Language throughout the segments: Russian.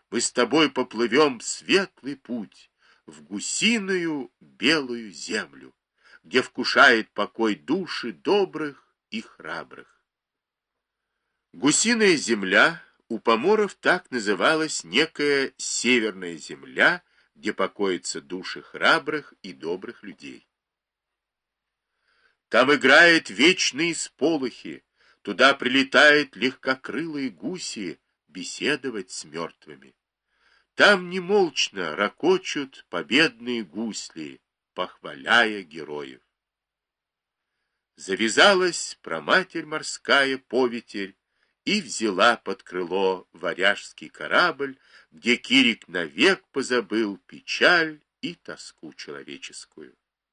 Мы с тобой поплывем в светлый путь, в гусиную белую землю, где вкушает покой души добрых и храбрых. Гусиная земля у поморов так называлась некая северная земля, где покоятся души храбрых и добрых людей. Там играет вечные сполохи, туда прилетают легкокрылые гуси беседовать с мертвыми. Там немолчно ракочут победные гусли, похваляя героев. Завязалась проматерь морская повитель и взяла под крыло варяжский корабль, где Кирик навек позабыл печаль и тоску человеческую.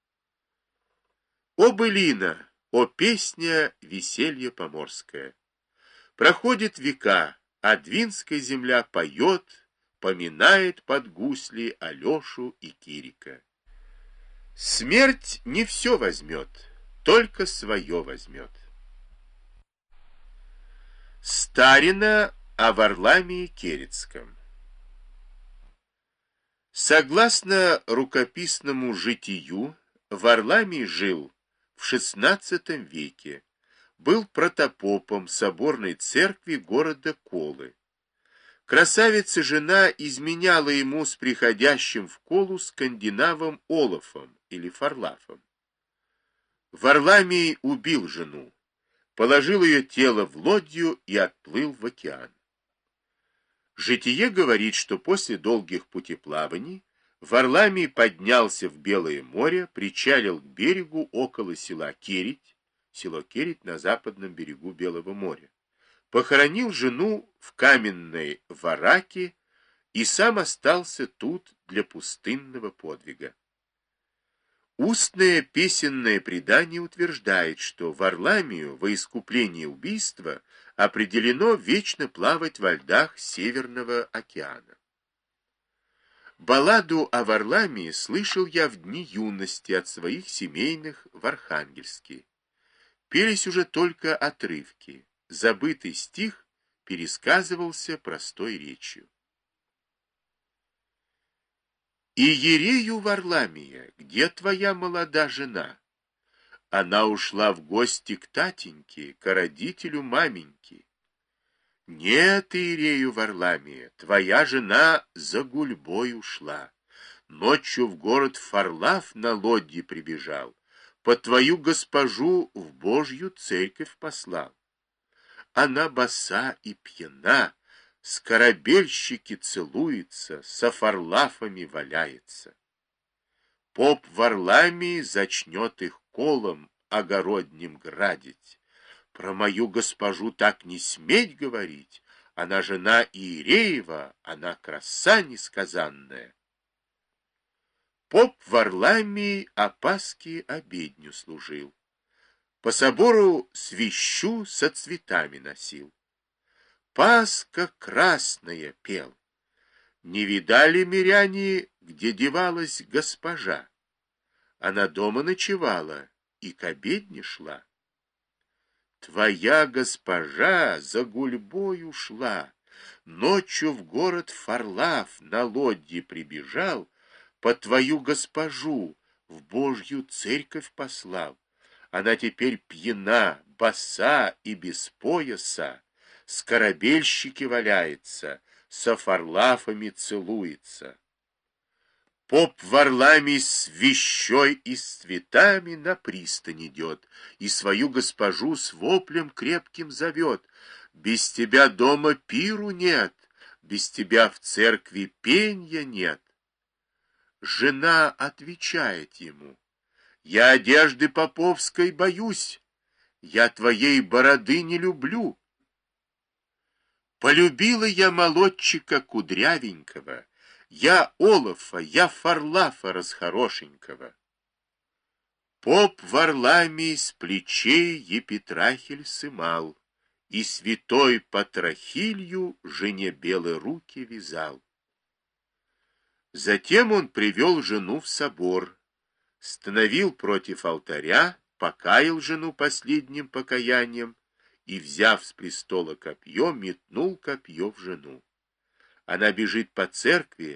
О былина, о песня веселье поморское! Проходят века, а двинская земля поет, поминает под гусли Алешу и Кирика. Смерть не все возьмет, только свое возьмет. Старина о Варламии Керецком. Согласно рукописному житию, Варламий жил в XVI веке, был протопопом соборной церкви города Колы. Красавица-жена изменяла ему с приходящим в Колу скандинавом Олафом или Фарлафом. Варламий убил жену, положил ее тело в лодью и отплыл в океан. Житие говорит, что после долгих путеплаваний Варламий поднялся в Белое море, причалил к берегу около села Кередь, село Кередь на западном берегу Белого моря, похоронил жену в каменной вараке и сам остался тут для пустынного подвига. Устное песенное предание утверждает, что Варламию во искупление убийства определено вечно плавать во льдах Северного океана. Балладу о Варламии слышал я в дни юности от своих семейных в Архангельске. Пелись уже только отрывки, забытый стих пересказывался простой речью. «Иерею Варламия, где твоя молода жена? Она ушла в гости к татеньке, к родителю маменьки. Нет, Иерею Варламия, твоя жена за гульбой ушла. Ночью в город Фарлав на лодье прибежал, по твою госпожу в Божью церковь послал. Она боса и пьяна, с корабельщики целуется, со фарлафами валяется. Поп Варламий зачнет их колом огородним градить. Про мою госпожу так не сметь говорить, она жена Иереева, она краса несказанная. Поп Варламий о Пасхе обедню служил, по собору свищу со цветами носил. Пасха красная пел. Не видали миряне, где девалась госпожа? Она дома ночевала и к обедне шла. Твоя госпожа за гульбой ушла, ночью в город Фарлав на лодье прибежал, по твою госпожу в Божью церковь послал. Она теперь пьяна, боса и без пояса, с корабельщики валяется, со фарлафами целуется. Поп Варламий с вещой и с цветами на пристань идет, и свою госпожу с воплем крепким зовет. Без тебя дома пиру нет, без тебя в церкви пенья нет. Жена отвечает ему: я одежды поповской боюсь, я твоей бороды не люблю. Полюбила я молодчика кудрявенького, я Олафа, я Фарлафа расхорошенького. Поп Варламий с плечей епитрахиль сымал, и святой Патрахилью жене белые руки вязал. Затем он привел жену в собор, становил против алтаря, покаял жену последним покаянием и, взяв с престола копье, метнул копье в жену. Она бежит по церкви,